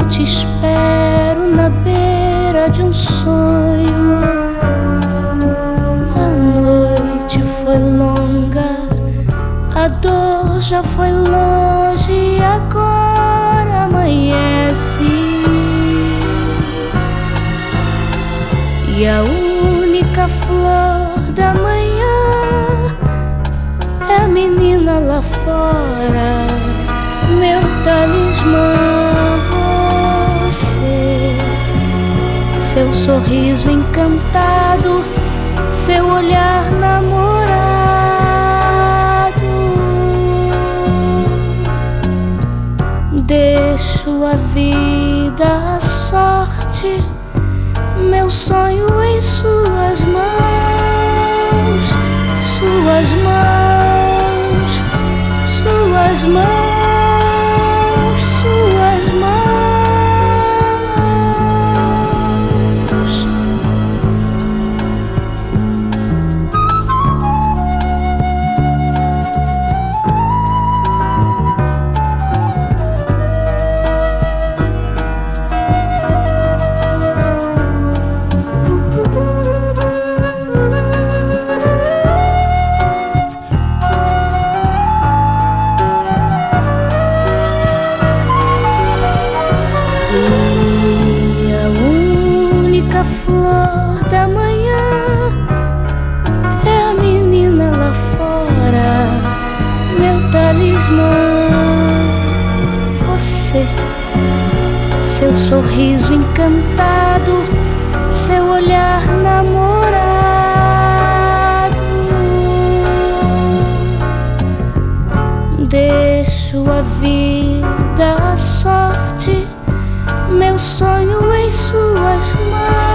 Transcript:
te espero na beira de um sonho. A noite foi longa, a dor já foi longe e agora amanhece. E a única flor da manhã é a menina lá fora, meu talismã. Você, seu sorriso encantado, seu olhar namorado. Deixo a vida, a sorte, meu sonho em suas mãos, suas mãos, suas mãos. A flor da manhã é a menina lá fora, meu talismã. Você, seu sorriso encantado, seu olhar namorado. Deixo a vida, a sorte, meu sonho em suas mãos.